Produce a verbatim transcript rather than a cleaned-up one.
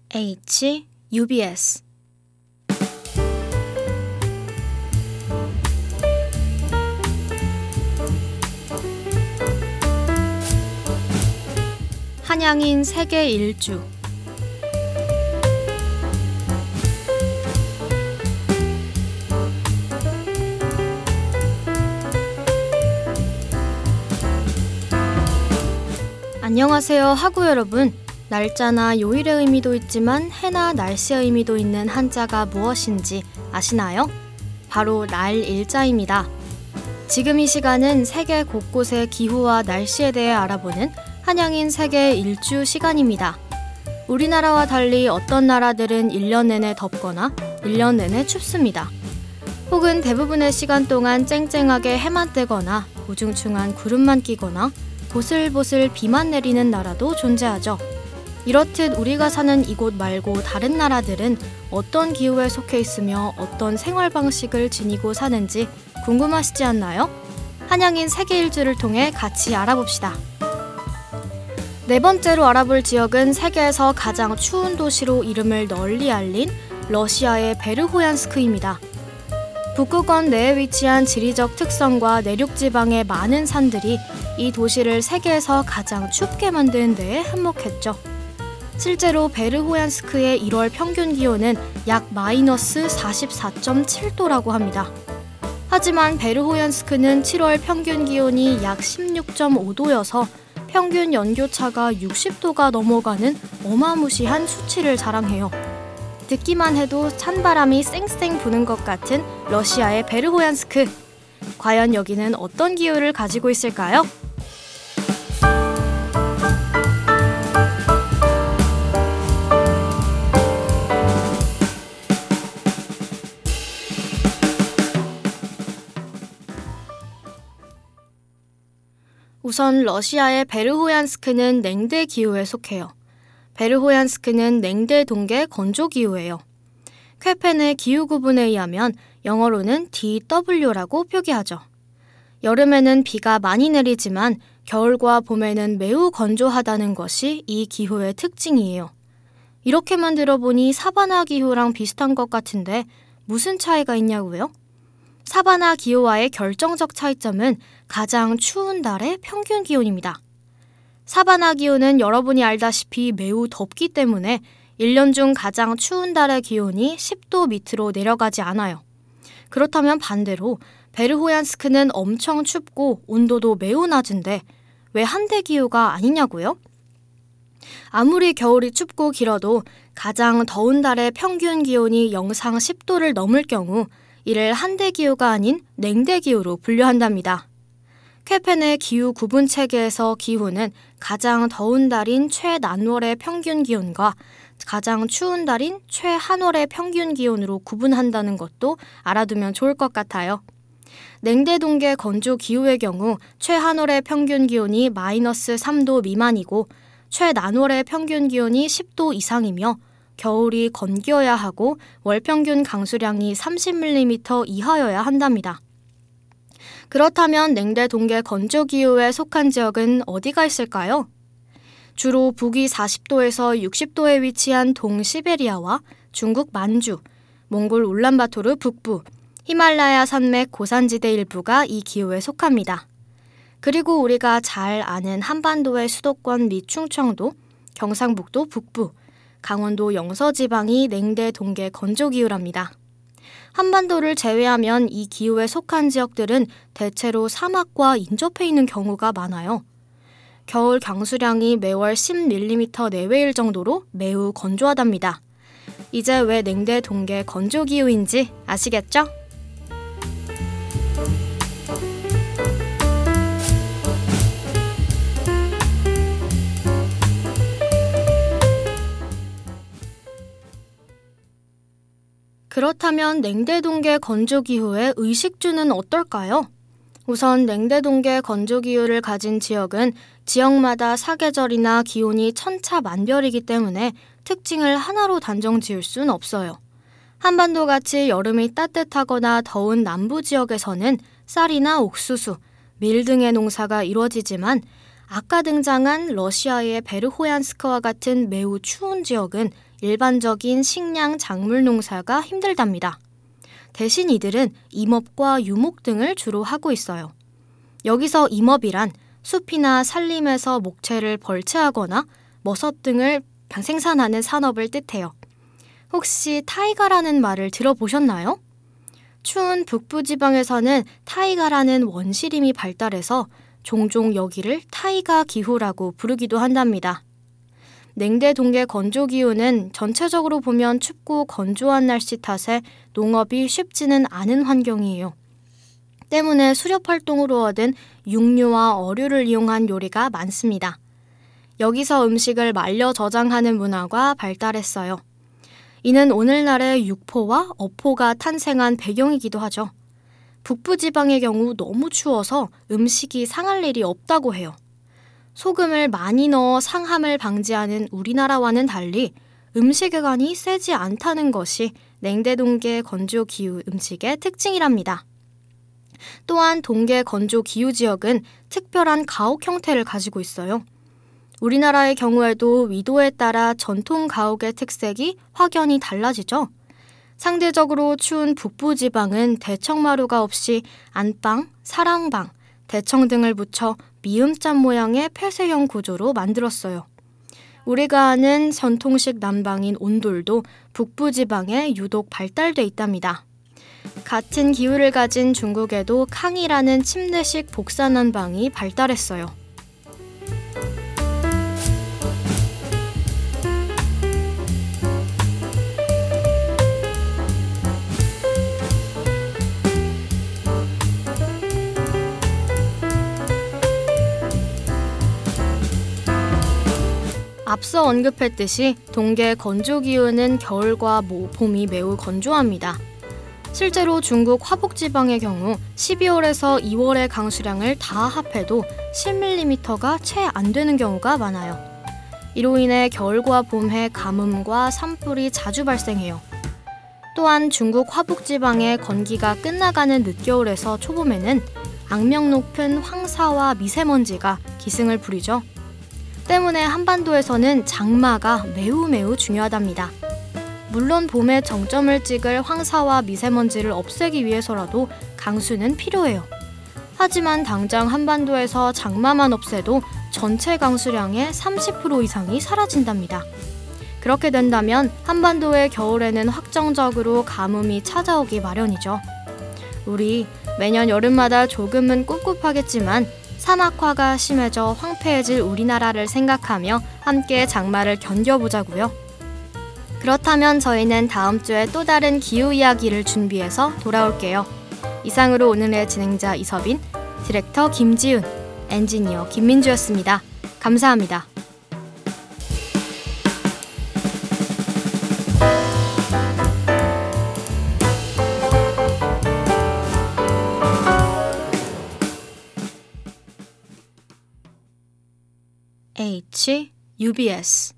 H, 유비에스. 한양인 세계 일주. 안녕하세요, 하구 여러분. 날짜나 요일의 의미도 있지만 해나 날씨의 의미도 있는 한자가 무엇인지 아시나요? 바로 날 일자입니다. 지금 이 시간은 세계 곳곳의 기후와 날씨에 대해 알아보는 한양인 세계 일주 시간입니다. 우리나라와 달리 어떤 나라들은 일 년 내내 덥거나 일 년 내내 춥습니다. 혹은 대부분의 시간 동안 쨍쨍하게 해만 뜨거나 우중충한 구름만 끼거나 보슬보슬 비만 내리는 나라도 존재하죠. 이렇듯 우리가 사는 이곳 말고 다른 나라들은 어떤 기후에 속해 있으며 어떤 생활 방식을 지니고 사는지 궁금하시지 않나요? 한양인 세계 일주를 통해 같이 알아봅시다. 네 번째로 알아볼 지역은 세계에서 가장 추운 도시로 이름을 널리 알린 러시아의 베르호얀스크입니다. 북극권 내에 위치한 지리적 특성과 내륙지방의 많은 산들이 이 도시를 세계에서 가장 춥게 만드는 데에 한몫했죠. 실제로 베르호얀스크의 일월 평균 기온은 약 마이너스 사십사 점 칠 도라고 합니다. 하지만 베르호얀스크는 칠월 평균 기온이 약 십육 점 오 도여서 평균 연교차가 육십 도가 넘어가는 어마무시한 수치를 자랑해요. 듣기만 해도 찬바람이 쌩쌩 부는 것 같은 러시아의 베르호얀스크. 과연 여기는 어떤 기후를 가지고 있을까요? 우선 러시아의 베르호얀스크는 냉대 기후에 속해요. 베르호얀스크는 냉대 동계 건조 기후예요. 쾌펜의 기후 구분에 의하면 영어로는 디 더블유라고 표기하죠. 여름에는 비가 많이 내리지만 겨울과 봄에는 매우 건조하다는 것이 이 기후의 특징이에요. 이렇게만 들어보니 사바나 기후랑 비슷한 것 같은데 무슨 차이가 있냐고요? 사바나 기후와의 결정적 차이점은 가장 추운 달의 평균 기온입니다. 사바나 기후는 여러분이 알다시피 매우 덥기 때문에 일 년 중 가장 추운 달의 기온이 십 도 밑으로 내려가지 않아요. 그렇다면 반대로 베르호얀스크는 엄청 춥고 온도도 매우 낮은데 왜 한대 기후가 아니냐고요? 아무리 겨울이 춥고 길어도 가장 더운 달의 평균 기온이 영상 십 도를 넘을 경우 이를 한대 기후가 아닌 냉대 기후로 분류한답니다. 쾌펜의 기후 구분 체계에서 기후는 가장 더운 달인 최난월의 평균 기온과 가장 추운 달인 최한월의 평균 기온으로 구분한다는 것도 알아두면 좋을 것 같아요. 냉대 동계 건조 기후의 경우 최한월의 평균 기온이 마이너스 삼 도 미만이고 최난월의 평균 기온이 십 도 이상이며 겨울이 건기여야 하고 월평균 강수량이 삼십 밀리미터 이하여야 한답니다. 그렇다면 냉대 동계 건조 기후에 속한 지역은 어디가 있을까요? 주로 북위 사십 도에서 육십 도에 위치한 동시베리아와 중국 만주, 몽골 울란바토르 북부, 히말라야 산맥 고산지대 일부가 이 기후에 속합니다. 그리고 우리가 잘 아는 한반도의 수도권 및 충청도, 경상북도 북부, 강원도 영서지방이 냉대 동계 건조 기후랍니다. 한반도를 제외하면 이 기후에 속한 지역들은 대체로 사막과 인접해 있는 경우가 많아요. 겨울 강수량이 매월 십 밀리미터 내외일 정도로 매우 건조하답니다. 이제 왜 냉대 동계 건조 기후인지 아시겠죠? 그렇다면 냉대 동계 건조 기후의 의식주는 어떨까요? 우선 냉대 동계 건조 기후를 가진 지역은 지역마다 사계절이나 기온이 천차만별이기 때문에 특징을 하나로 단정 지을 순 없어요. 한반도같이 여름이 따뜻하거나 더운 남부 지역에서는 쌀이나 옥수수, 밀 등의 농사가 이루어지지만 아까 등장한 러시아의 베르호얀스크와 같은 매우 추운 지역은 일반적인 식량 작물 농사가 힘들답니다. 대신 이들은 임업과 유목 등을 주로 하고 있어요. 여기서 임업이란 숲이나 산림에서 목재를 벌채하거나 머섯 등을 생산하는 산업을 뜻해요. 혹시 타이가라는 말을 들어보셨나요? 추운 북부지방에서는 타이가라는 원시림이 발달해서 종종 여기를 타이가 기후라고 부르기도 한답니다. 냉대 동계 건조 기후는 전체적으로 보면 춥고 건조한 날씨 탓에 농업이 쉽지는 않은 환경이에요. 때문에 수렵 활동으로 얻은 육류와 어류를 이용한 요리가 많습니다. 여기서 음식을 말려 저장하는 문화가 발달했어요. 이는 오늘날의 육포와 어포가 탄생한 배경이기도 하죠. 북부지방의 경우 너무 추워서 음식이 상할 일이 없다고 해요. 소금을 많이 넣어 상함을 방지하는 우리나라와는 달리 음식의 간이 세지 않다는 것이 냉대동계 건조 기후 음식의 특징이랍니다. 또한 동계 건조 기후 지역은 특별한 가옥 형태를 가지고 있어요. 우리나라의 경우에도 위도에 따라 전통 가옥의 특색이 확연히 달라지죠. 상대적으로 추운 북부지방은 대청마루가 없이 안방, 사랑방, 대청 등을 붙여 미음자 모양의 폐쇄형 구조로 만들었어요. 우리가 아는 전통식 난방인 온돌도 북부지방에 유독 발달돼 있답니다. 같은 기후를 가진 중국에도 캉이라는 침대식 복사난방이 발달했어요. 앞서 언급했듯이 동계 건조 기후는 겨울과 봄이 매우 건조합니다. 실제로 중국 화북지방의 경우 십이월에서 이월의 강수량을 다 합해도 십 밀리미터가 채 안 되는 경우가 많아요. 이로 인해 겨울과 봄에 가뭄과 산불이 자주 발생해요. 또한 중국 화북지방의 건기가 끝나가는 늦겨울에서 초봄에는 악명 높은 황사와 미세먼지가 기승을 부리죠. 때문에 한반도에서는 장마가 매우 매우 중요하답니다. 물론 봄에 정점을 찍을 황사와 미세먼지를 없애기 위해서라도 강수는 필요해요. 하지만 당장 한반도에서 장마만 없애도 전체 강수량의 삼십 퍼센트 이상이 사라진답니다. 그렇게 된다면 한반도의 겨울에는 확정적으로 가뭄이 찾아오기 마련이죠. 우리 매년 여름마다 조금은 꿉꿉하겠지만 사막화가 심해져 황폐해질 우리나라를 생각하며 함께 장마를 견뎌보자고요. 그렇다면 저희는 다음 주에 또 다른 기후 이야기를 준비해서 돌아올게요. 이상으로 오늘의 진행자 이서빈, 디렉터 김지훈, 엔지니어 김민주였습니다. 감사합니다. H, 유비에스